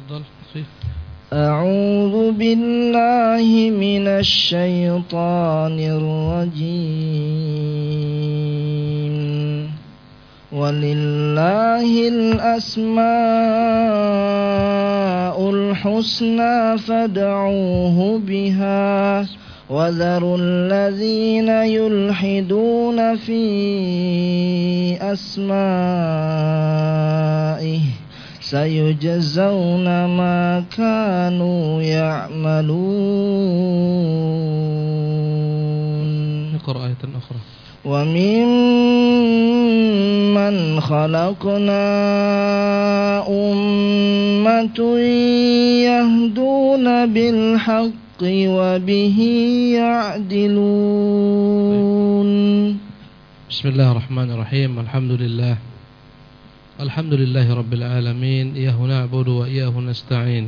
تفضل. أعوذ بالله من الشيطان الرجيم ولله الأسماء الحسنى فادعوه بها وذروا الذين يلحدون في أسمائه سيجزون ما كانوا يعملون. اقرأ آية أخرى. وممن خلقنا أمة يهدون بالحق وبه يعدلون. بسم الله الرحمن الرحيم. الحمد لله رب العالمين، إياه نعبد وإياه نستعين،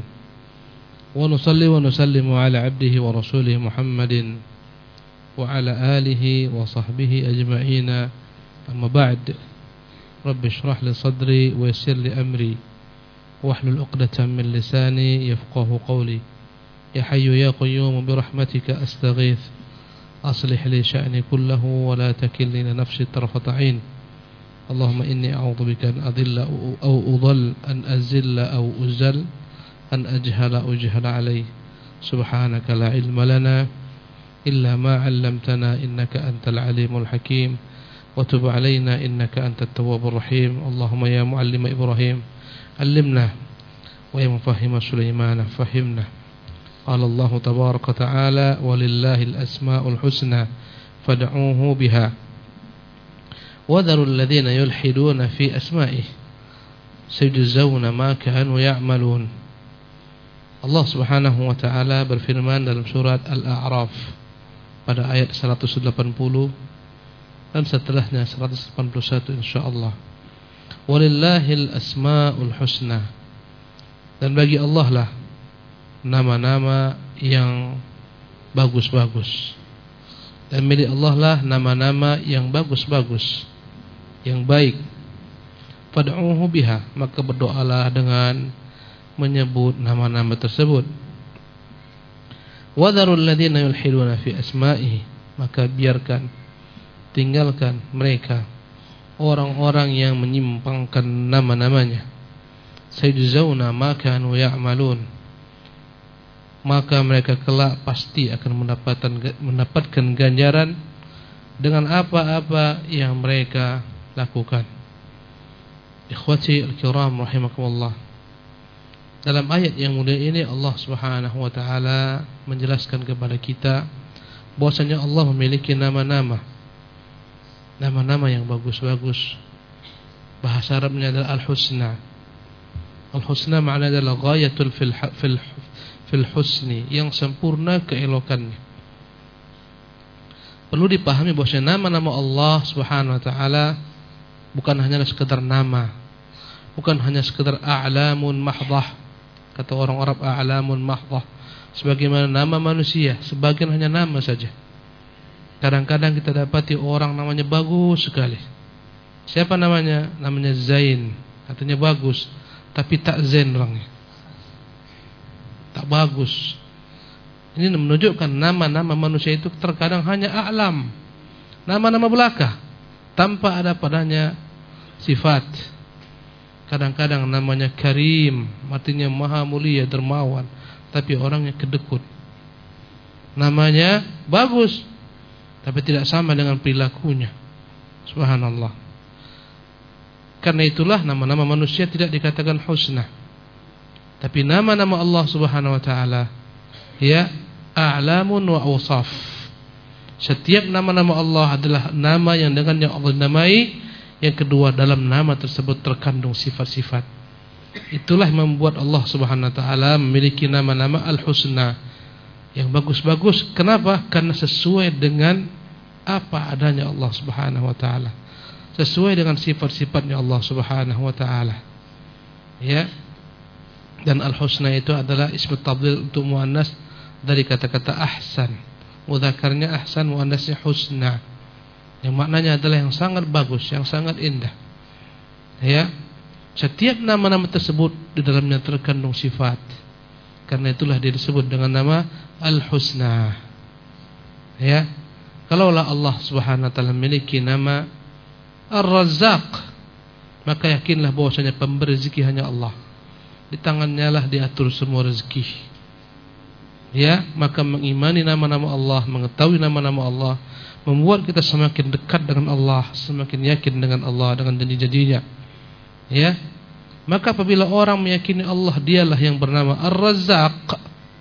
ونصلي ونسلم على عبده ورسوله محمد وعلى آله وصحبه أجمعين. أما بعد، رب اشرح لي صدري ويسر لي أمري واحلل عقدة من لساني يفقه قولي. يا حي يا قيوم برحمتك أستغيث، أصلح لي شأني كله ولا تكلني لنفسي طرفة عين. اللهم إني أعوذ بك أن أضل أو أضل، أن أزل أو أزل، أن أجهل أو أجهل عليه. سبحانك لا علم لنا إلا ما علمتنا إنك أنت العليم الحكيم، وتب علينا إنك أنت التواب الرحيم. اللهم يا معلم إبراهيم علمنا، ويا مفهم سليمان فهمنا. قال الله تبارك وتعالى ولله الأسماء الحسنى فادعوه بها وذروا الذين يلحدون في أسمائه سيجزون ما كانوا يعملون. Allah Subhanahu wa taala berfirman dalam surat Al-A'raf pada ayat 180 dan setelahnya 181 insyaallah. Walillahil asmaul husna, dan bagi Allah lah nama-nama yang bagus-bagus, dan milik Allah lah nama-nama yang bagus-bagus, yang baik. Fad'uhu biha, maka berdoalah dengan menyebut nama-nama tersebut. Wadharul ladzina yulhiduna fi asma'ihi, maka biarkan, tinggalkan mereka orang-orang yang menyimpangkan nama-namanya. Sayujzauna ma kanu ya'malun, maka mereka kelak pasti akan mendapatkan ganjaran dengan apa-apa yang mereka lakukan. Ikhwati al-kiram rahimakumullah, dalam ayat yang mulia ini Allah Subhanahu wa taala menjelaskan kepada kita bahwasanya Allah memiliki nama-nama yang bagus-bagus. Bahasa Arabnya adalah al-husna. Al-husna maknanya adalah ghayatul fil husni, yang sempurna keelokannya. Perlu dipahami bahwasanya nama-nama Allah Subhanahu wa taala bukan hanya sekedar nama, bukan hanya sekedar a'lamun mahdhah. Kata orang Arab a'lamun mahdhah, sebagaimana nama manusia, sebagian hanya nama saja. Kadang-kadang kita dapati orang namanya bagus sekali. Siapa namanya? Namanya Zain, artinya bagus, tapi tak zain orangnya, tak bagus. Ini menunjukkan nama-nama manusia itu terkadang hanya a'lam, nama-nama belaka, tanpa ada padanya sifat. Kadang-kadang namanya Karim, artinya maha mulia, dermawan, tapi orangnya kedekut. Namanya bagus, tapi tidak sama dengan perilakunya. Subhanallah. Karena itulah nama-nama manusia tidak dikatakan husna, tapi nama-nama Allah Subhanahu wa taala ya a'lamun wa awsaf. Setiap nama-nama Allah adalah nama yang dengannya Allah namai. Yang kedua, dalam nama tersebut terkandung sifat-sifat. Itulah yang membuat Allah Subhanahu wa taala memiliki nama-nama al-husna yang bagus-bagus. Kenapa? Karena sesuai dengan apa adanya Allah Subhanahu wa taala, sesuai dengan sifat-sifatnya Allah Subhanahu wa taala. Ya. Dan al-husna itu adalah ismu tafdhil untuk muannas dari kata-kata ahsan. Mudzakarnya ahsan, muannasnya husna, yang maknanya adalah yang sangat bagus, yang sangat indah. Ya. Setiap nama-nama tersebut di dalamnya terkandung sifat. Karena itulah dia disebut dengan nama Al-Husna. Ya. Kalaulah Allah Subhanahu wa taala memiliki nama Ar-Razzaq, maka yakinlah bahwasanya pemberi rezeki hanya Allah. Di tangannya lah diatur semua rezeki. Ya, maka mengimani nama-nama Allah, mengetahui nama-nama Allah, membuat kita semakin dekat dengan Allah, semakin yakin dengan Allah, dengan janji-janjinya. Ya. Maka apabila orang meyakini Allah dialah yang bernama Ar-Razzaq,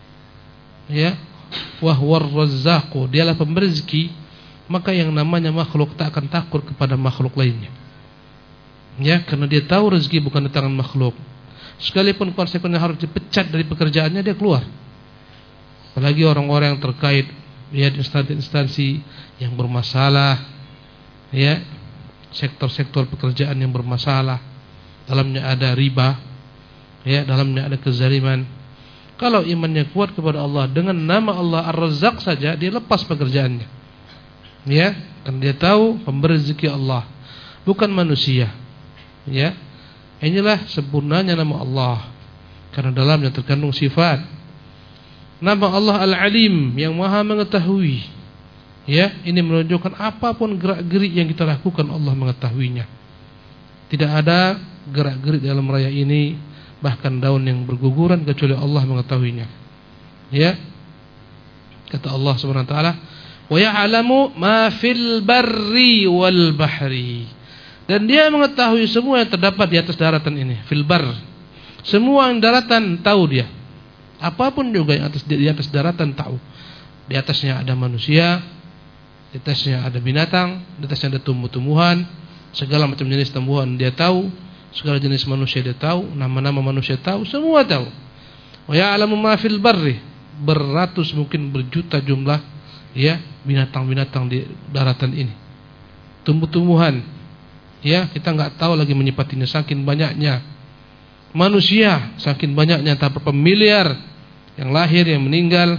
ya, wa huwar Razzaqu, dialah pemberi rezeki, maka yang namanya makhluk tak akan takut kepada makhluk lainnya. Ya, karena dia tahu rezeki bukan di tangan makhluk. Sekalipun konsekuensinya harus dipecat dari pekerjaannya, dia keluar. Apalagi orang-orang yang terkait ya instansi-instansi yang bermasalah, ya, sektor-sektor pekerjaan yang bermasalah, dalamnya ada riba, ya, dalamnya ada kezaliman. Kalau imannya kuat kepada Allah, dengan nama Allah Ar-Razzaq saja dia lepas pekerjaannya. Ya, kan dia tahu pemberi rezeki Allah, bukan manusia. Ya. Inilah sempurnanya nama Allah, karena dalamnya terkandung sifat. Nama Allah Al-Alim, yang Maha mengetahui. Ya, ini menunjukkan apapun gerak-gerik yang kita lakukan Allah mengetahuinya. Tidak ada gerak-gerik dalam raya ini, bahkan daun yang berguguran, kecuali Allah mengetahuinya. Ya. Kata Allah Subhanahu wa taala, "Wa ya'lamu ma fil barri wal bahri." Dan dia mengetahui semua yang terdapat di atas daratan ini, fil bar. Semua yang daratan tahu dia. Apapun juga yang di atas daratan tahu. Di atasnya ada manusia, di atasnya ada binatang, di atasnya ada tumbuh-tumbuhan, segala macam jenis tumbuhan dia tahu, segala jenis manusia dia tahu, nama-nama manusia tahu, semua tahu. Wa ya'lamu ma fil barri, beratus mungkin berjuta jumlah ya binatang-binatang di daratan ini. Tumbuh-tumbuhan, ya, kita enggak tahu lagi menyifatinya saking banyaknya. Manusia saking banyaknya, tak berapa miliar yang lahir, yang meninggal.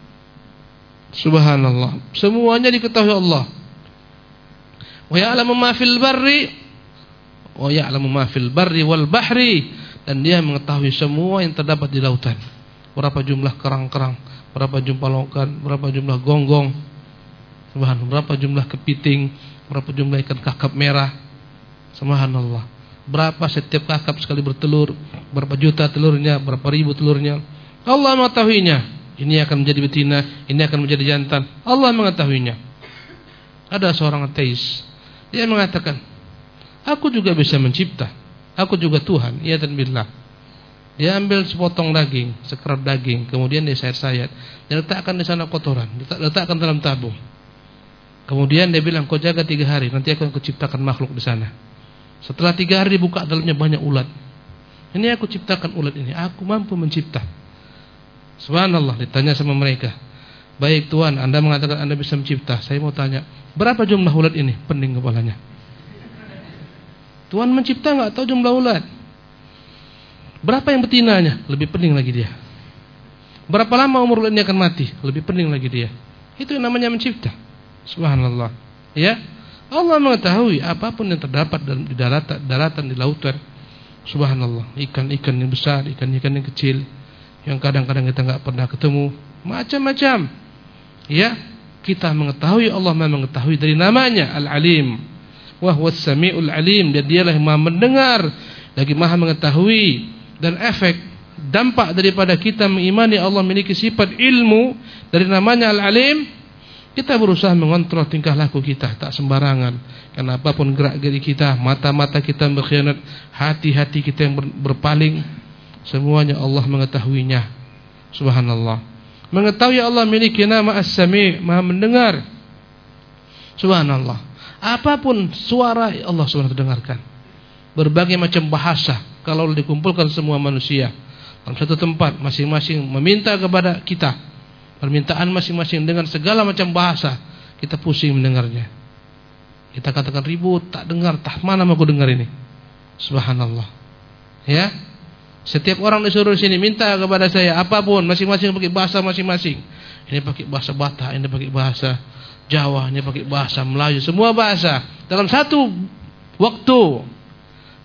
Subhanallah, semuanya diketahui Allah. Wa ya'lamu ma fil barri wa ya'lamu ma fil barri wal bahri, dan dia mengetahui semua yang terdapat di lautan. Berapa jumlah kerang-kerang, berapa jumlah lokan, berapa jumlah gonggong, subhanallah, berapa jumlah kepiting, berapa jumlah ikan kakap merah. Subhanallah, berapa setiap kakap sekali bertelur, berapa juta telurnya, berapa ribu telurnya, Allah mengetahuinya. Ini akan menjadi betina, ini akan menjadi jantan, Allah mengetahuinya. Ada seorang ateis, dia mengatakan, aku juga bisa mencipta, aku juga Tuhan. Iya dan billah. Dia ambil sepotong daging, sekerap daging, kemudian dia sayat-sayat, dia letakkan di sana kotoran, letakkan dalam tabung. Kemudian dia bilang, kau jaga 3 hari, nanti aku akan ciptakan makhluk di sana. Setelah 3 hari dibuka, dalamnya banyak ulat. Ini aku ciptakan ulat ini, aku mampu mencipta. Subhanallah, ditanya sama mereka, baik Tuhan, Anda mengatakan Anda bisa mencipta, saya mau tanya, berapa jumlah ulat ini? Pening kepalanya. Tuhan mencipta enggak tahu jumlah ulat. Berapa yang betinanya? Lebih pening lagi dia. Berapa lama umur ulat ini akan mati? Lebih pening lagi dia. Itu yang namanya mencipta. Subhanallah. Ya, Allah mengetahui apapun yang terdapat di daratan, di lautan. Subhanallah, ikan-ikan yang besar, ikan-ikan yang kecil, yang kadang-kadang kita enggak pernah ketemu, macam-macam. Ya, kita mengetahui, Allah mengetahui dari namanya Al-Alim. Wa huwas Sami'ul Alim, dan dialah yang Maha mendengar, lagi Maha mengetahui. Dan efek dampak daripada kita mengimani Allah memiliki sifat ilmu dari namanya Al-Alim, kita berusaha mengontrol tingkah laku kita, tak sembarangan. Karena apapun gerak-gerik kita, mata-mata kita yang berkhianat, hati-hati kita yang berpaling, semuanya Allah mengetahuinya. Subhanallah. Mengetahui Allah memiliki nama As-Sami', Maha mendengar. Subhanallah. Apapun suara Allah SWT dengarkan. Berbagai macam bahasa, kalau dikumpulkan semua manusia dalam satu tempat, masing-masing meminta kepada kita, permintaan masing-masing dengan segala macam bahasa, kita pusing mendengarnya. Kita katakan ribut, tak dengar, tak mana mau aku dengar ini. Subhanallah. Ya, setiap orang disuruh sini minta kepada saya apapun, masing-masing pakai bahasa masing-masing. Ini pakai bahasa Batak, ini pakai bahasa Jawa, ini pakai bahasa Melayu, semua bahasa dalam satu waktu.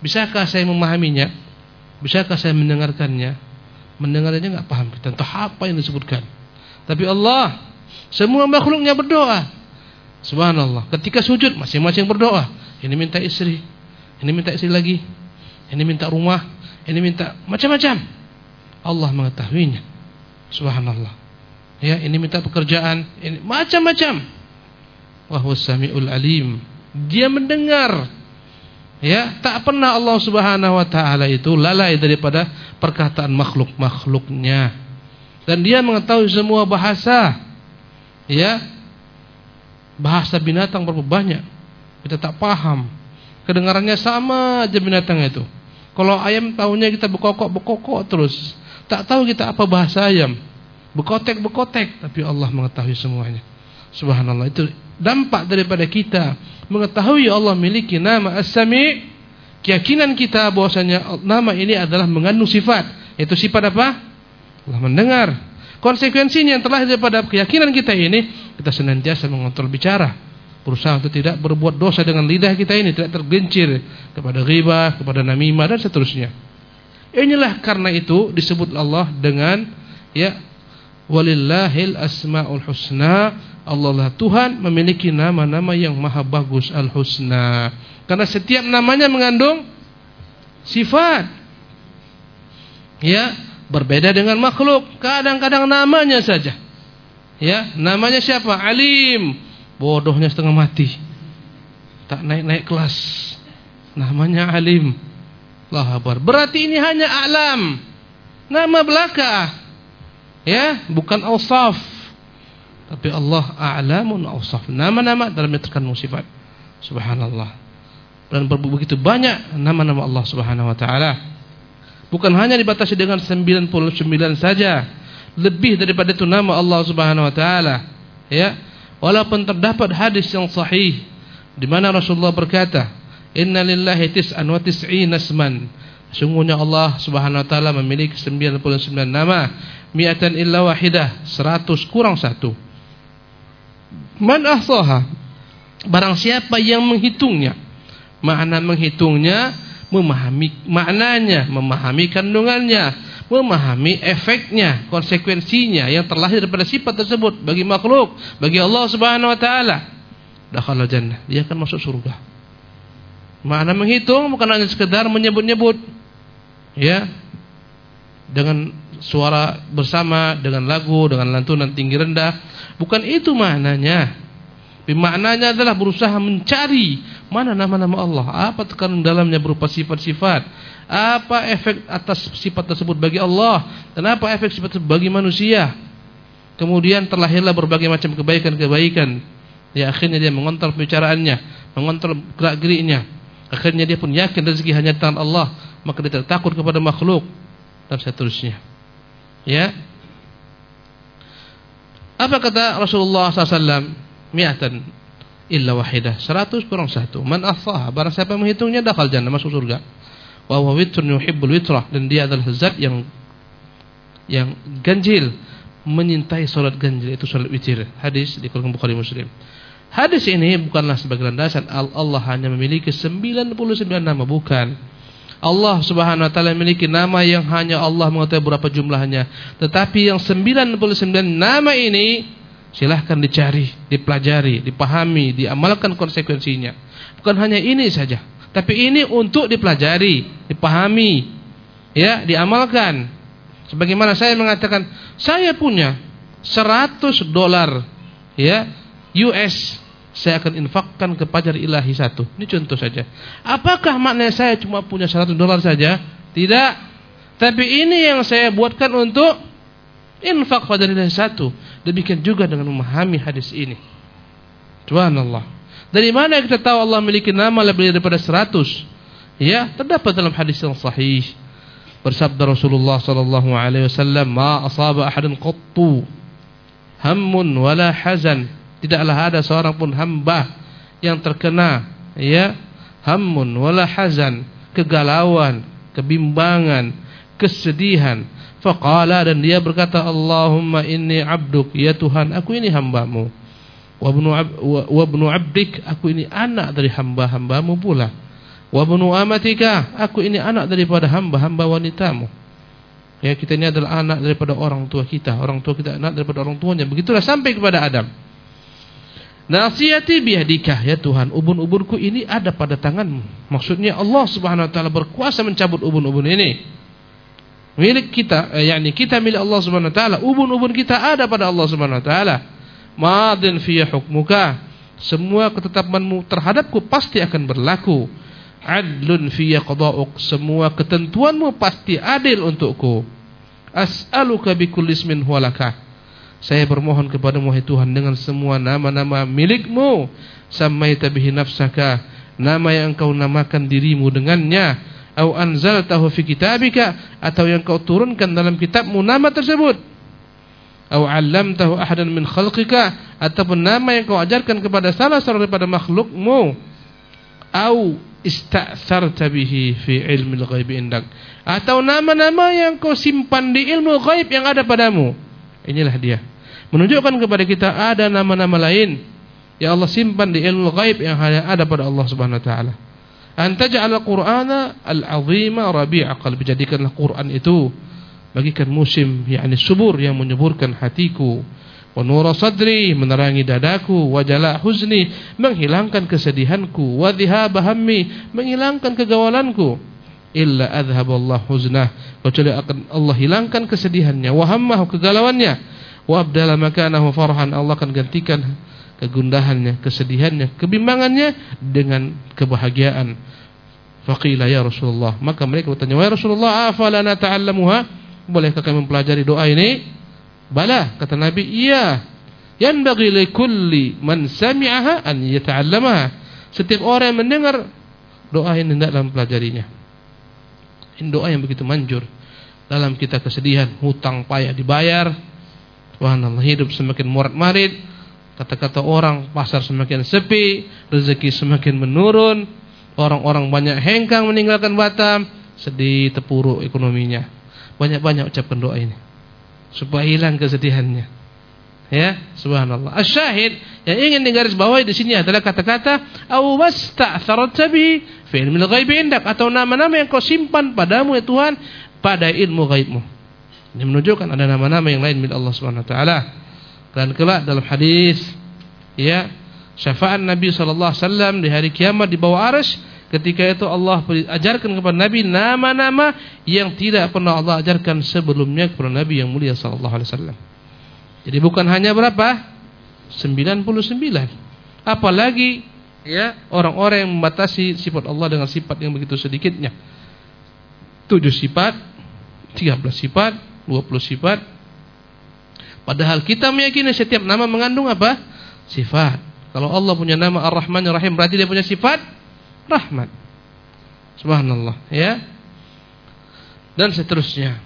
Bisakah saya memahaminya? Bisakah saya mendengarkannya? Mendengarnya enggak paham kita entah apa yang disebutkan. Tapi Allah, semua makhluknya berdoa. Subhanallah. Ketika sujud masing-masing berdoa. Ini minta istri, ini minta istri lagi, ini minta rumah, ini minta macam-macam. Allah mengetahuinya. Subhanallah. Ya, ini minta pekerjaan, ini macam-macam. Wa huwas samiul alim. Dia mendengar. Ya, tak pernah Allah Subhanahu wa taala itu lalai daripada perkataan makhluk-makhluknya. Dan dia mengetahui semua bahasa. Ya. Bahasa binatang berapa banyak. Kita tak paham. Kedengarannya sama aja binatang itu. Kalau ayam tahunya kita bekokok terus. Tak tahu kita apa bahasa ayam. Bekotek, tapi Allah mengetahui semuanya. Subhanallah, itu dampak daripada kita mengetahui Allah memiliki nama As-Sami'. Keyakinan kita bahwasanya nama ini adalah mengandung sifat. Itu sifat apa? Allah mendengar. Konsekuensinya yang terlahir daripada keyakinan kita ini, kita senantiasa mengontrol bicara, berusaha untuk tidak berbuat dosa dengan lidah kita ini, tidak tergelincir kepada ghibah, kepada namimah dan seterusnya. Inilah karena itu disebut Allah dengan ya walillahil asmaul husna. Allah lah Tuhan memiliki nama-nama yang maha bagus, al-husna. Karena setiap namanya mengandung sifat. Ya, berbeda dengan makhluk. Kadang-kadang namanya saja. Ya, namanya siapa? Alim. Bodohnya setengah mati. Tak naik-naik kelas. Namanya Alim. Allahu Akbar. Berarti ini hanya alam. Nama belaka. Ya, bukan awsaf. Tapi Allah a'lamun awsaf. Nama-nama dalamnya terkandung sifat. Subhanallah. Dan begitu banyak nama-nama Allah Subhanahu wa taala. Bukan hanya dibatasi dengan 99 saja. Lebih daripada itu nama Allah Subhanahu wa taala. Ya. Walaupun terdapat hadis yang sahih di mana Rasulullah berkata, "Inna lillahi tis'an wa tis'ina isman." Sungguhnya Allah Subhanahu wa taala memiliki 99 nama, mi'atan illa wahidah, 100 kurang 1. Man ahsaha, barang siapa yang menghitungnya. Makna menghitungnya, memahami maknanya, memahami kandungannya, memahami efeknya, konsekuensinya yang terlahir daripada sifat tersebut bagi makhluk, bagi Allah Subhanahu wa taala, dakhala jannah, dia akan masuk surga. Makna menghitung bukan hanya sekedar menyebut-nyebut, ya, dengan suara bersama, dengan lagu, dengan lantunan tinggi rendah. Bukan itu maknanya. Maknanya adalah berusaha mencari mana nama-nama Allah, apa terkandung dalamnya berupa sifat-sifat, apa efek atas sifat tersebut bagi Allah, dan apa efek sifat tersebut bagi manusia. Kemudian terlahirlah berbagai macam kebaikan-kebaikan. Ya, akhirnya dia mengontrol pembicaraannya, mengontrol gerak-geriknya. Akhirnya dia pun yakin rezeki hanya di tangan Allah, maka dia tidak takut kepada makhluk dan seterusnya. Ya. Apa kata Rasulullah SAW? Mi'atan illa wahidah, 100 kurang 1. Man ahsaha, barang siapa menghitungnya dakhal jannah, masuk surga. Wa huwa witrun yuhibbul witrah, dan dia adalah zat yang ganjil, menyintai salat ganjil, itu salat witir. Hadis dikeluarkan Bukhari Muslim. Hadis ini bukanlah sebagai landasan Allah hanya memiliki 99 nama, bukan. Allah Subhanahu wa taala memiliki nama yang hanya Allah mengetahui berapa jumlahnya. Tetapi yang 99 nama ini silahkan dicari, dipelajari, dipahami, diamalkan konsekuensinya. Bukan hanya ini saja, tapi ini untuk dipelajari, dipahami, ya, diamalkan. Sebagaimana saya mengatakan, saya punya $100, ya, US, saya akan infakkan ke pajar ilahi 1. Ini contoh saja. Apakah maknanya saya cuma punya $100 saja? Tidak. Tapi ini yang saya buatkan untuk infak pajar ilahi 1. Demikian juga dengan memahami hadis ini. Subhanallah. Dari mana kita tahu Allah memiliki nama lebih daripada 100? Ya, terdapat dalam hadis yang sahih. Bersabda Rasulullah sallallahu alaihi wasallam, "Ma asaba ahadun qattu hammun wala hazan." Tidaklah ada seorang pun hamba yang terkena, ya, hammun wala hazan, kegalauan, kebimbangan, kesedihan. Faqala, dan dia berkata, Allahumma inni abduk, ya Tuhan, aku ini hambamu. Wa ibnu abdik, aku ini anak dari hamba-hambamu pula. Wa bnu amatika, aku ini anak daripada hamba-hamba wanitamu. Ya, kita ini adalah anak daripada orang tua kita anak daripada orang tuanya. Begitulah sampai kepada Adam. Nasiyati biyadika, ya Tuhan, ubun-ubunku ini ada pada tanganmu. Maksudnya Allah Subhanahu wa taala berkuasa mencabut ubun-ubun ini. Milik kita, yakni kita milik Allah Subhanahu wa taala. Ubun-ubun kita ada pada Allah Subhanahu wa taala. Madin fi hukmuka, semua ketetapanmu terhadapku pasti akan berlaku. Adlun fi qada'uk, semua ketentuanmu pasti adil untukku. As'aluka bikulli ismin huwa laka, saya bermohon kepadamu wahai Tuhan dengan semua nama-nama milikmu. Samaita bihi nafsaka, nama yang engkau namakan dirimu dengannya. Au anzaltahu fi kitabika, atau yang kau turunkan dalam kitabmu nama tersebut. Au 'allamtahu ahadan min khalqika, ataupun nama yang kau ajarkan kepada salah seorang daripada makhlukmu. Au ista'sarta bihi fi ilmil ghaib indak, atau nama-nama yang kau simpan di ilmu ghaib yang ada padamu. Inilah dia, menunjukkan kepada kita ada nama-nama lain yang Allah simpan di ilmu ghaib yang ada pada Allah Subhanahu wa taala. Anta ja'ala Qur'ana al-'azima rabi'a qalbi, jadikanlah Quran itu bagikan musim, yakni subur yang menyuburkan hatiku. Wa nura sadri, menerangi dadaku. Wa jala huzni, menghilangkan kesedihanku. Wa dhihaba hammi, menghilangkan kegawalanku. Illa adhaballahu huznah, kecuali akan Allah hilangkan kesedihannya. Wa hammahu, kegalauannya. Wa abdala makanahu farhan, Allah akan gantikan kegundahannya, kesedihannya, kebimbangannya dengan kebahagiaan. Faqila ya Rasulullah, maka mereka bertanya, wahai Rasulullah, afalana ta'allamuha, bolehkah kami mempelajari doa ini? Bala, kata Nabi, iya. Yanbaghi likulli man sami'aha an yata'allamaha, setiap orang yang mendengar doa ini hendaklah mempelajarinya. Ini doa yang begitu manjur. Dalam kita kesedihan, hutang payah dibayar, subhanallah, hidup semakin morat-marit, kata-kata orang, pasar semakin sepi, rezeki semakin menurun, orang-orang banyak hengkang meninggalkan Batam, sedih, terpuruk ekonominya. Banyak-banyak ucapkan doa ini supaya hilang kesedihannya. Ya, subhanallah. Asyahid yang ingin digarisbawahi di sini adalah kata-kata aw wasta'tharta bi fi ilmil ghaib indak, atau nama-nama yang kau simpan padamu ya Tuhan pada ilmu ghaibmu. Ini menunjukkan ada nama-nama yang lain milik Allah Subhanahu wa taala. Dan kelak dalam hadis, ya, syafaat Nabi sallallahu alaihi wasallam di hari kiamat di bawah arsy, ketika itu Allah ajarkan kepada Nabi nama-nama yang tidak pernah Allah ajarkan sebelumnya kepada Nabi yang mulia sallallahu alaihi wasallam. Jadi bukan hanya berapa? 99. Apalagi, ya, orang-orang yang membatasi sifat Allah dengan sifat yang begitu sedikitnya. 7 sifat, 13 sifat, 20 sifat. Padahal kita meyakini setiap nama mengandung apa? Sifat. Kalau Allah punya nama Ar-Rahman Ar-Rahim, berarti dia punya sifat rahmat. Subhanallah, ya. Dan seterusnya.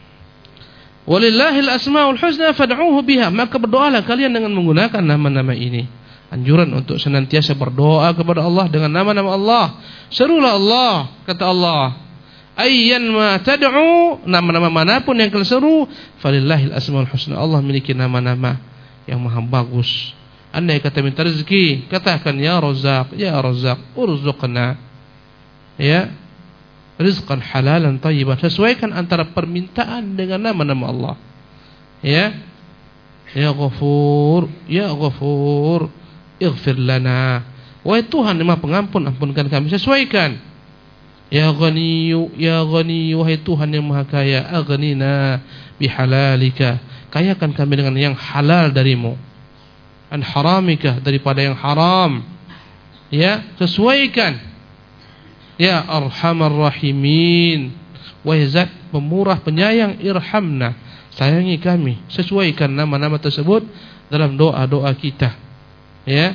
Walillahil asmaul husna fad'uuhu biha, maka berdoalah kalian dengan menggunakan nama-nama ini. Anjuran untuk senantiasa berdoa kepada Allah dengan nama-nama Allah. Serulah Allah, kata Allah, ayyan ma tad'u, nama-nama manapun yang kalian seru, falillahil asmaul husna, Allah memiliki nama-nama yang maha bagus. Andai kata minta rezeki, katakan ya Razzaq, ya Razzaq, urzuqna, ya, rizqan halalan thayyiban. Sesuaikan antara permintaan dengan nama-nama Allah. Ya, ya Ghafur, ya Ghafur, ighfir lana. Wahai Tuhan yang Maha Pengampun, ampunkan kami. Sesuaikan. Ya Ghaniyu, ya Ghani, wahai Tuhan yang Maha Kaya, aghnina bihalalika, kayakan kami dengan yang halal darimu, an haramika, daripada yang haram. Ya, sesuaikan. Ya Arhamar Rahimin, wahai Zat pemurah penyayang, irhamna, sayangi kami. Sesuaikan nama-nama tersebut dalam doa-doa kita. Ya.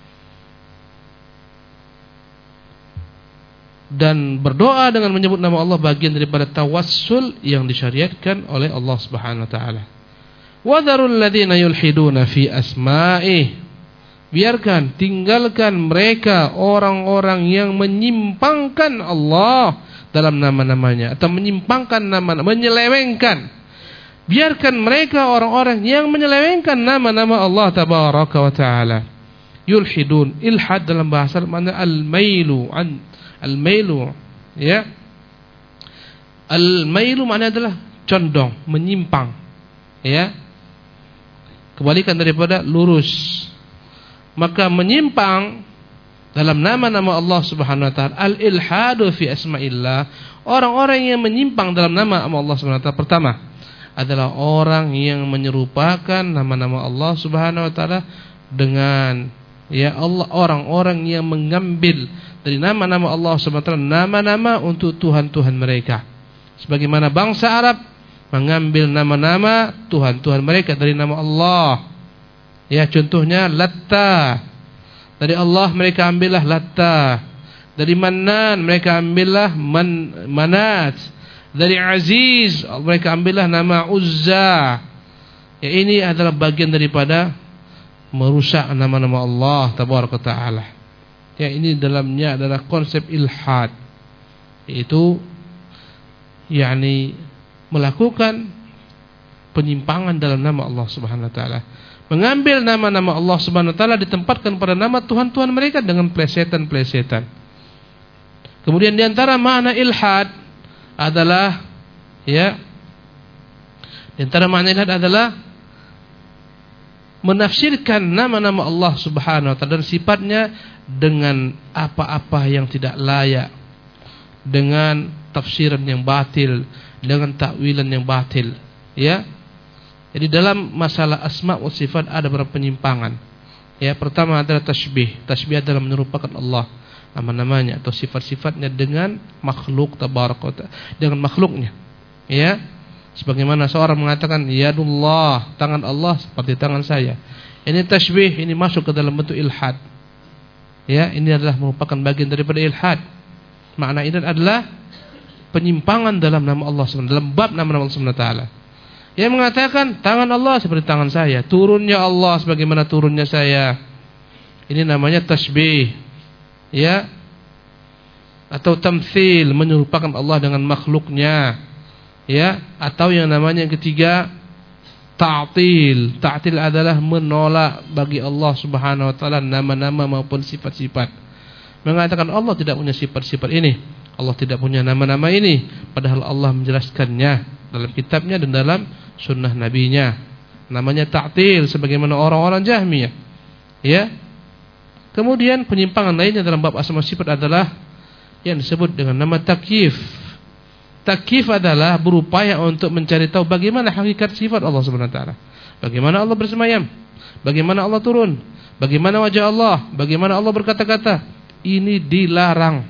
Dan berdoa dengan menyebut nama Allah bagian daripada tawassul yang disyariatkan oleh Allah Subhanahu wa taala. Wa dharul ladzina yulhiduna fi asma'ihi, biarkan, tinggalkan mereka orang-orang yang menyimpangkan Allah dalam nama-namanya, atau menyimpangkan nama-nama, menyelewengkan. Biarkan mereka orang-orang yang menyelewengkan nama-nama Allah tabaraka wa taala. Yulhidun, ilhad dalam bahasa mana al-mailu an Al-mailu, ya. Al-mailu maknanya adalah condong, menyimpang, ya. Kebalikan daripada lurus. Maka menyimpang dalam nama-nama Allah Subhanahu wa taala, al-ilhadu fi asma'illah, orang-orang yang menyimpang dalam nama Allah Subhanahu wa taala, pertama adalah orang yang menyerupakan nama-nama Allah Subhanahu wa taala dengan, ya Allah, orang-orang yang mengambil dari nama-nama Allah Subhanahu wa taala nama-nama untuk tuhan-tuhan mereka. Sebagaimana bangsa Arab mengambil nama-nama tuhan-tuhan mereka dari nama Allah. Ya, contohnya Latta. Dari Allah mereka ambillah Latta. Dari Mannan mereka ambillah Manat. Dari Aziz mereka ambillah nama Uzza. Ya, ini adalah bagian daripada merusak nama-nama Allah Tabaraka Ta'ala. Ya, ini dalamnya adalah konsep ilhad, yaitu yakni melakukan penyimpangan dalam nama Allah Subhanahu wa taala. Mengambil nama-nama Allah Subhanahu wa taala ditempatkan pada nama tuhan-tuhan mereka dengan plesetan-plesetan. Kemudian di antara makna ilhad adalah, ya, di antara makna ilhad adalah menafsirkan nama-nama Allah Subhanahu wa taala dan sifatnya dengan apa-apa yang tidak layak, dengan tafsiran yang batil, dengan takwilan yang batil, ya. Jadi dalam masalah asma wa sifat ada beberapa penyimpangan. Ya, pertama adalah tasbih. Tasbih adalah menyerupakan Allah, nama-namanya atau sifat-sifatnya dengan makhluk tabaraka, dengan makhluknya. Ya. Sebagaimana seorang mengatakan yadullah, tangan Allah seperti tangan saya. Ini tasbih, ini masuk ke dalam bentuk ilhad. Ya, ini adalah merupakan bagian daripada ilhad. Makna ilhad adalah penyimpangan dalam nama Allah SWT, dalam bab nama-nama Allah SWT. Yang mengatakan tangan Allah seperti tangan saya, turunnya Allah sebagaimana turunnya saya. Ini namanya tasbih, ya, atau tamtsil, menyerupakan Allah dengan makhluknya, ya. Atau yang namanya yang ketiga ta'til. Ta'til adalah menolak bagi Allah Subhanahu wa taala nama-nama maupun sifat-sifat. Mengatakan Allah tidak punya sifat-sifat ini, Allah tidak punya nama-nama ini, padahal Allah menjelaskannya dalam kitabnya dan dalam sunnah nabinya. Namanya ta'til, sebagaimana orang-orang Jahmiyah, ya. Kemudian penyimpangan lainnya dalam bab asma sifat adalah yang disebut dengan nama takyif. Takyif adalah berupaya untuk mencari tahu bagaimana hakikat sifat Allah Subhanahu wa taala. Bagaimana Allah bersemayam, bagaimana Allah turun, bagaimana wajah Allah, bagaimana Allah berkata-kata. Ini dilarang,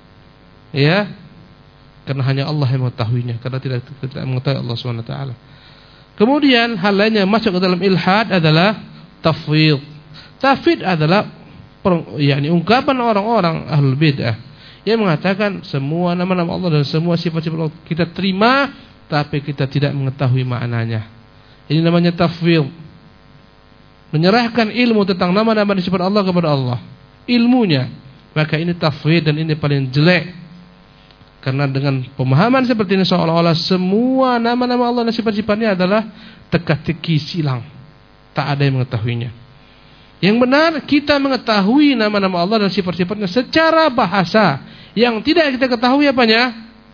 ya, karena hanya Allah yang mengetahuinya, karena tidak mengetahui Allah Subhanahu wa taala. Kemudian hal lainnya masuk ke dalam ilhad adalah tafwid. Tafwid adalah yakni ungkapan orang-orang ahlul bidah yang mengatakan semua nama-nama Allah dan semua sifat-sifat Allah kita terima, tapi kita tidak mengetahui maknanya. Ini namanya tafwid. Menyerahkan ilmu tentang nama-nama dan sifat Allah kepada Allah, ilmunya. Maka ini tafwid dan ini paling jelek. Karena dengan pemahaman seperti ini seolah-olah semua nama-nama Allah dan sifat-sifatnya adalah teka-teki silang, tak ada yang mengetahuinya. Yang benar kita mengetahui nama-nama Allah dan sifat-sifatnya secara bahasa. Yang tidak kita ketahui apanya?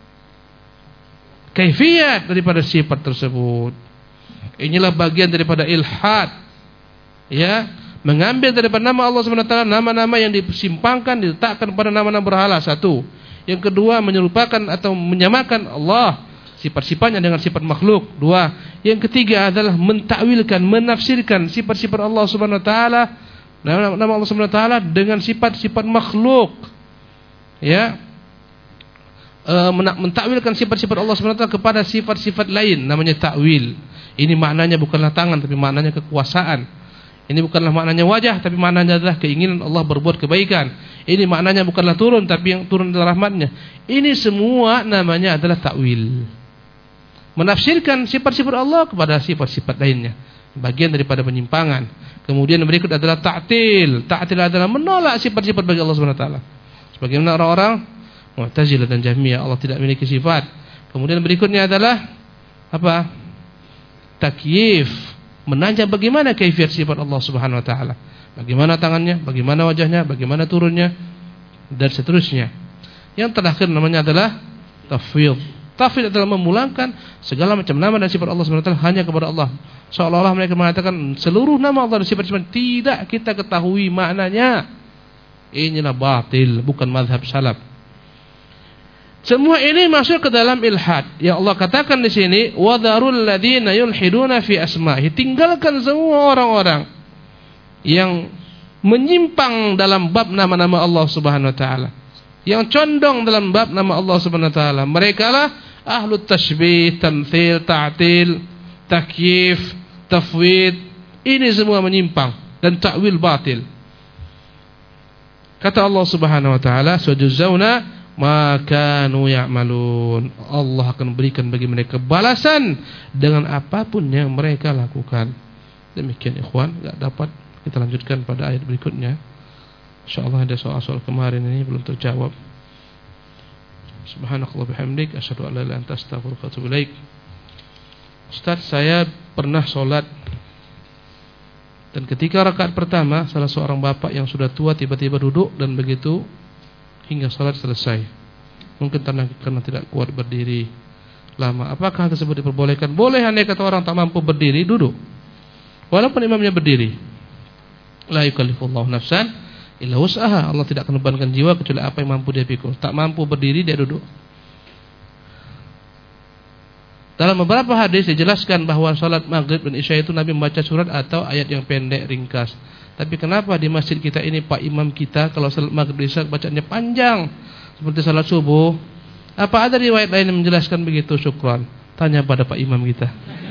Kaifiyat daripada sifat tersebut. Inilah bagian daripada ilhad, ya. Mengambil daripada nama Allah SWT nama-nama yang disimpangkan, diletakkan pada nama-nama berhala, satu. Yang kedua, menyerupakan atau menyamakan Allah sifat-sifatnya dengan sifat makhluk, dua. Yang ketiga adalah mentakwilkan, menafsirkan sifat-sifat Allah SWT, nama Allah SWT dengan sifat-sifat makhluk, ya. Mentakwilkan sifat-sifat Allah SWT kepada sifat-sifat lain, namanya takwil. Ini maknanya bukanlah tangan, tapi maknanya kekuasaan. Ini bukanlah maknanya wajah, tapi maknanya adalah keinginan Allah berbuat kebaikan. Ini maknanya bukanlah turun, tapi yang turun adalah rahmatnya. Ini semua namanya adalah takwil. Menafsirkan sifat-sifat Allah kepada sifat-sifat lainnya, bagian daripada penyimpangan. Kemudian berikut adalah ta'til. Ta'til adalah menolak sifat-sifat bagi Allah Subhanahu wa taala. Sebagaimana orang-orang Mu'tazilah dan Jahmiyah, Allah tidak memiliki sifat. Kemudian berikutnya adalah apa? Takyif. Menanya bagaimana kaifiat sifat Allah Subhanahu wa taala. Bagaimana tangannya, bagaimana wajahnya, bagaimana turunnya, dan seterusnya. Yang terakhir namanya adalah tafwid. Tafwid adalah memulangkan segala macam nama dan sifat Allah SWT hanya kepada Allah. Seolah-olah mereka mengatakan seluruh nama Allah dan sifat-sifat tidak kita ketahui maknanya. Inilah batil, bukan mazhab salaf. Semua ini masuk ke dalam ilhad. Yang Allah katakan di sini, wadharul ladzina yulhiduna fi asma'i. Tinggalkan semua orang-orang yang menyimpang dalam bab nama-nama Allah Subhanahu wa taala. Yang condong dalam bab nama Allah Subhanahu wa taala. Mereka lah ahlut tashbih, tamtsil, ta'til, takyif, tafwid. Ini semua menyimpang dan ta'wil batil. Kata Allah Subhanahu wa taala, "Sujuzzauna ma kanu ya'malun." Allah akan berikan bagi mereka balasan dengan apapun yang mereka lakukan. Demikian ikhwan, enggak dapat kita lanjutkan pada ayat berikutnya. Insyaallah ada soal-soal kemarin ini belum terjawab. Subhanakallah bihamdik asyhadu an la ilaha illa anta astaghfiruka wa atubu ilaik. Ustaz, saya pernah sholat dan ketika rakaat pertama salah seorang bapak yang sudah tua tiba-tiba duduk dan begitu hingga salat selesai. Mungkin karena tidak kuat berdiri lama. Apakah hal tersebut diperbolehkan? Boleh, andai kata orang tak mampu berdiri, duduk. Walaupun imamnya berdiri. La yukallifullahu nafsan illa wus'aha. Allah tidak akan membebankan jiwa kecuali apa yang mampu dia pikul. Tak mampu berdiri, dia duduk. Dalam beberapa hadis dijelaskan bahwa salat maghrib dan isya itu Nabi membaca surat atau ayat yang pendek ringkas. Tapi kenapa di masjid kita ini Pak Imam kita kalau salat maghrib dan isya bacaannya panjang seperti salat subuh? Apa ada riwayat lain yang menjelaskan begitu? Syukran. Tanya pada Pak Imam kita.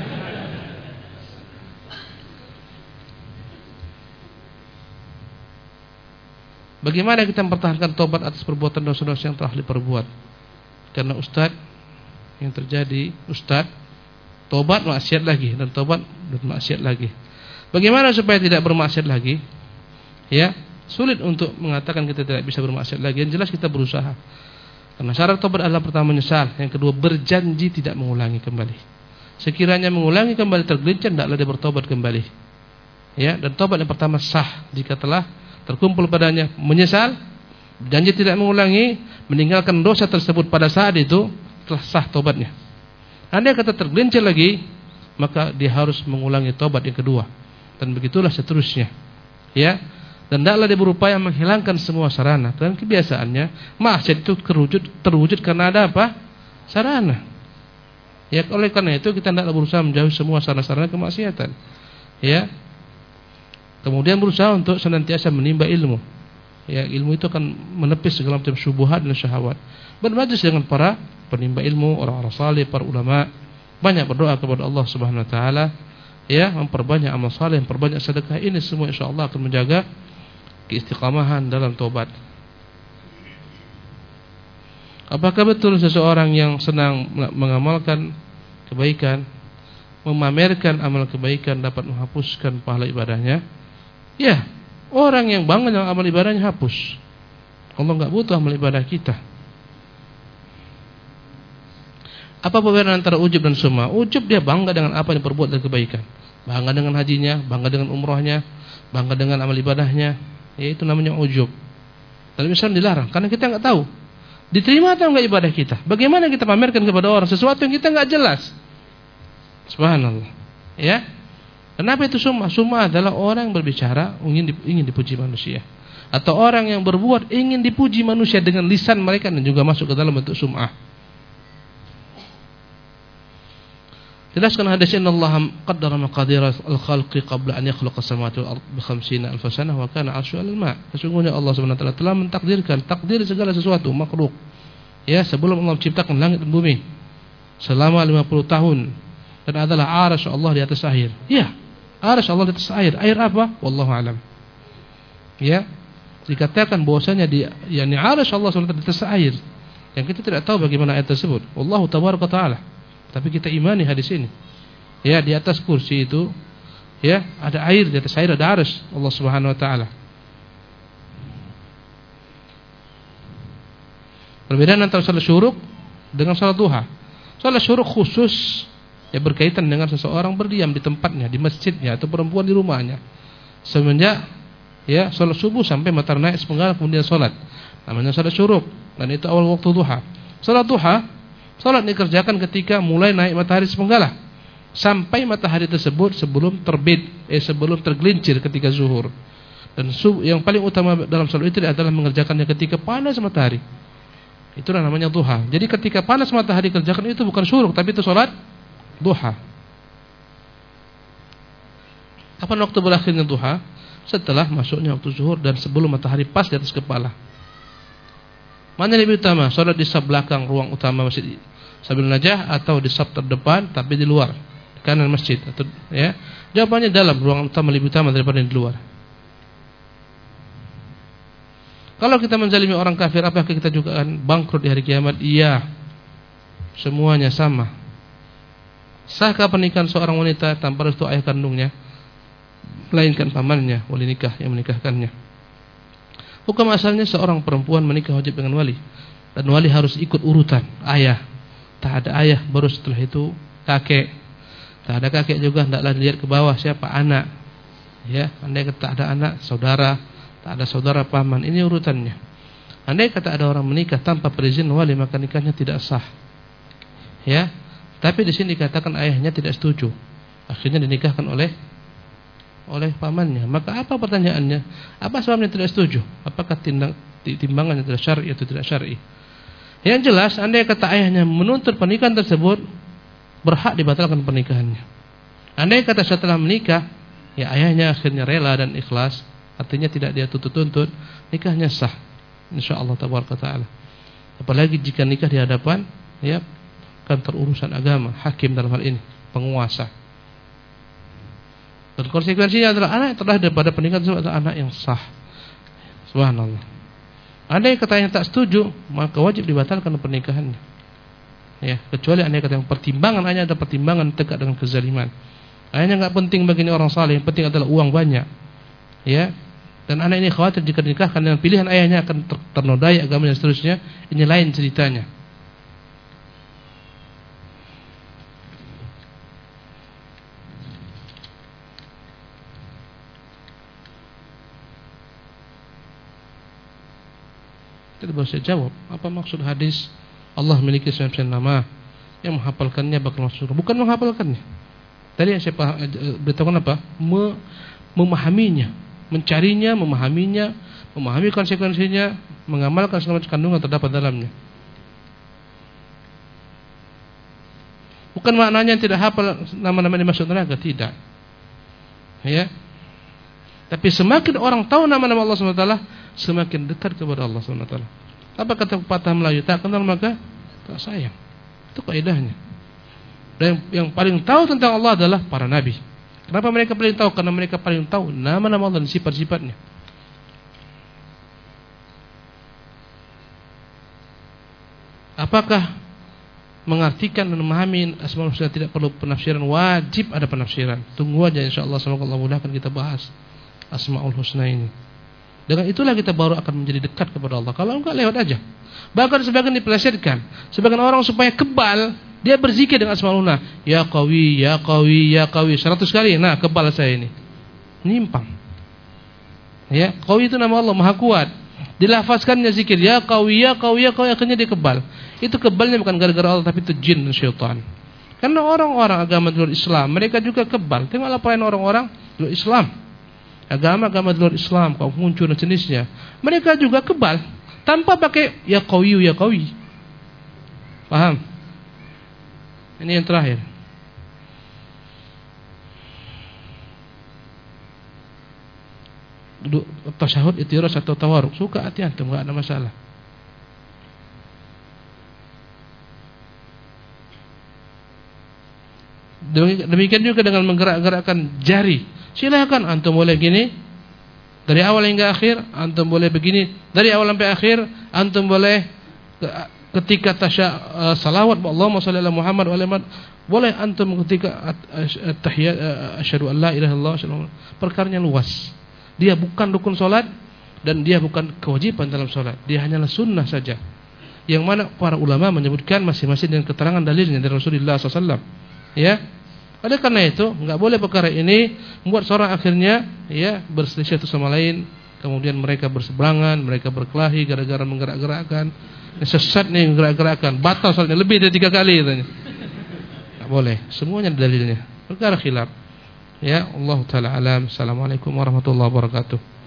Bagaimana kita mempertahankan tobat atas perbuatan dosa-dosa yang telah diperbuat? Karena Ustaz, yang terjadi, Ustaz tobat maksiat lagi dan tobat dan maksiat lagi. Bagaimana supaya tidak bermaksiat lagi? Ya, sulit untuk mengatakan kita tidak bisa bermaksiat lagi. Yang jelas kita berusaha. Karena syarat tobat adalah pertama menyesal, yang kedua berjanji tidak mengulangi kembali. Sekiranya mengulangi kembali tergelincir, tidaklah dia bertobat kembali. Ya, dan tobat yang pertama sah jika telah terkumpul padanya menyesal, janji tidak mengulangi, meninggalkan dosa tersebut pada saat itu, telah sah tobatnya. Andai kata tergelincir lagi, maka dia harus mengulangi tobat yang kedua. Dan begitulah seterusnya. Ya. Dan tidaklah dia berupaya menghilangkan semua sarana. Dan kebiasaannya maksiat itu terwujud karena ada apa? Sarana. Ya, oleh karena itu kita tidaklah berusaha menjauhi semua sarana-sarana kemaksiatan. Ya. Kemudian berusaha untuk senantiasa menimba ilmu. Ya, ilmu itu akan menepis segala macam syubhat dan syahwat. Bermajlis dengan para penimba ilmu, orang-orang saleh, para ulama, banyak berdoa kepada Allah Subhanahu wa taala, ya, memperbanyak amal saleh, memperbanyak sedekah. Ini semua insyaallah akan menjaga keistiqamahan dalam tobat. Apakah betul seseorang yang senang mengamalkan kebaikan, memamerkan amal kebaikan dapat menghapuskan pahala ibadahnya? Ya, orang yang bangga dengan amal ibadahnya hapus. Allah enggak butuh amal ibadah kita. Apa perbedaan antara ujub dan sum'ah? Ujub dia bangga dengan apa yang diperbuat dari kebaikan. Bangga dengan hajinya, bangga dengan umrahnya, bangga dengan amal ibadahnya. Ya, itu namanya ujub. Dalam Islam dilarang karena kita enggak tahu diterima atau enggak ibadah kita. Bagaimana kita pamerkan kepada orang sesuatu yang kita enggak jelas? Subhanallah. Ya. Kenapa itu sum'ah? Sum'ah adalah orang berbicara ingin dipuji manusia, atau orang yang berbuat ingin dipuji manusia dengan lisan mereka, dan juga masuk ke dalam bentuk sum'ah. Jelaskan hadis innallaha qaddara maqadir al-khalqi qabla an yakhluqa as-samawati wal arda bi 50,000 sanah wa kana 'arsyu 'alal ma'. Sesungguhnya Allah Subhanahu wa taala telah mentakdirkan takdir segala sesuatu makhluk, ya, sebelum Allah menciptakan langit dan bumi selama 50 tahun, dan adalah arsy Allah di atas air. Ya, arsy Allah di atas air. Air apa? Wallahu alam. Ya, dikatakan bahwasanya yakni arsy Allah SWT di atas air, yang kita tidak tahu bagaimana ayat tersebut. Wallahu tabaraka taala. Tapi kita imani hadis ini. Ya, di atas kursi itu, ya, ada air, di atas air ada arsy Allah Subhanahu wa taala. Perbedaan antara salat syuruk dengan salat duha. Salat syuruk khusus, ya, berkaitan dengan seseorang berdiam di tempatnya, di masjidnya, atau perempuan di rumahnya semenjak, ya, salat subuh sampai matahari naik sepenggal kemudian salat. Namanya salat syuruk. Dan itu awal waktu duha. Salat duha, salat dikerjakan ketika mulai naik matahari sepenggalah sampai matahari tersebut sebelum terbit, sebelum tergelincir ketika zuhur. Dan yang paling utama dalam salat itu adalah mengerjakannya ketika panas matahari. Itulah namanya duha. Jadi ketika panas matahari kerjakan itu bukan syuruk, tapi itu salat duha. Kapan waktu berakhirnya duha? Setelah masuknya waktu zuhur dan sebelum matahari pas di atas kepala. Mana lebih utama? Salat di saf belakang ruang utama Masjid Sabilun Najah atau di saf terdepan tapi di luar kanan masjid, atau ya? Jawabannya dalam ruang utama lebih utama daripada di luar. Kalau kita menzalimi orang kafir, apakah kita juga akan bangkrut di hari kiamat? Iya. Semuanya sama. Sahkah pernikahan seorang wanita tanpa restu ayah kandungnya, melainkan pamannya, wali nikah yang menikahkannya? Hukum asalnya seorang perempuan menikah wajib dengan wali, dan wali harus ikut urutan ayah. Tak ada ayah baru setelah itu kakek. Tak ada kakek juga hendaklah dilihat ke bawah siapa anak. Ya, andai kata tak ada anak, saudara, tak ada saudara, paman. Ini urutannya. Andai kata ada orang menikah tanpa berizin wali, maka nikahnya tidak sah. Ya, tapi di sini dikatakan ayahnya tidak setuju. Akhirnya dinikahkan oleh pamannya. Maka apa pertanyaannya? Apa sebabnya tidak setuju? Apakah timbangannya tidak syar'i atau tidak syar'i? Yang jelas, andai kata ayahnya menuntut pernikahan tersebut, berhak dibatalkan pernikahannya. Andai kata setelah menikah, ya ayahnya akhirnya rela dan ikhlas, artinya tidak dia tuntut-tuntut, nikahnya sah, insyaallah tabaraka taala. Apalagi jika nikah di hadapan ya kantor urusan agama, hakim dalam hal ini, penguasa. Dan konsekuensinya adalah anak yang terlahir daripada pernikahan tersebut adalah anak yang sah. Subhanallah. Andai katanya tak setuju, maka wajib dibatalkan pernikahannya. Ya, kecuali andai kata yang pertimbangan hanya ada pertimbangan tegak dengan kezaliman. Ayahnya enggak penting bagi orang saleh, yang penting adalah uang banyak. Ya. Dan anak ini khawatir jika dinikahkan dengan pilihan ayahnya akan ternodai agamanya dan seterusnya. Ini lain ceritanya. Tidak bisa jawab apa maksud hadis Allah memiliki 99 nama, yang menghafalkannya bakal masuk surga. Bukan menghafalkannya. Tadi yang saya beritahukan apa? Memahaminya, mencarinya, memahaminya, memahami konsekuensinya, mengamalkan segala macam kandungan terdapat dalamnya. Bukan maknanya tidak hafal nama-nama yang masuk neraka, tidak. Ya. Tapi semakin orang tahu nama-nama Allah SWT, semakin dekat kepada Allah SWT. Apa kata pepatah Melayu? Tak kenal maka tak sayang. Itu kaidahnya. Dan yang paling tahu tentang Allah adalah para nabi. Kenapa mereka paling tahu? Karena mereka paling tahu nama-nama Allah dan sifat-sifatnya. Apakah mengartikan dan memahami Asmaul Husna tidak perlu penafsiran? Wajib ada penafsiran. Tunggu aja insyaallah, semoga Allah mudahkan kita bahas Asmaul Husna ini. Dengan itulah kita baru akan menjadi dekat kepada Allah. Kalau enggak, lewat aja. Bahkan sebagian dipelesetkan. Sebagian orang supaya kebal, dia berzikir dengan Asmaul Husna. Ya Qawi, ya Qawi, ya Qawi 100 kali. Nah, kebal saya ini. Nyimpang. Ya, Qawi itu nama Allah, Maha Kuat. Dilafazkannya zikir, ya Qawi, ya Qawi, ya Qawi, akhirnya dia kebal. Itu kebalnya bukan gara-gara Allah, tapi itu jin dan syaitan. Karena orang-orang agama di luar Islam, mereka juga kebal. Tengoklah pelayan orang-orang di luar Islam. Agama-agama di luar Islam, kaum muncul dan jenisnya, mereka juga kebal tanpa pakai ya qawi ya qawi. Paham? Ini yang terakhir. Duduk tasyahud itiras atau tawaruk, suka hati antum, enggak ada masalah. Demikian juga dengan menggerak-gerakkan jari. Silakan antum boleh gini dari awal hingga akhir, antum boleh begini dari awal sampai akhir, antum boleh ketika salawat Allahumma shalli ala Muhammad wa ala Muhammad, boleh antum ketika tahiyat asyhadu an la ilaha illallah, perkaranya luas. Dia bukan rukun salat dan dia bukan kewajiban dalam salat. Dia hanyalah sunnah saja. Yang mana para ulama menyebutkan masing-masing dengan keterangan dalilnya dari Rasulullah SAW. Ya. Oleh karena itu, enggak boleh perkara ini membuat seorang akhirnya ya berselisih satu sama lain kemudian mereka berseberangan, mereka berkelahi gara-gara menggerak-gerakkan. Sesat nih menggerak-gerakkan, batal salatnya lebih dari 3 kali katanya. Enggak boleh, semuanya ada dalilnya. Perkara khilaf. Ya, Allah taala alam. Assalamualaikum warahmatullahi wabarakatuh.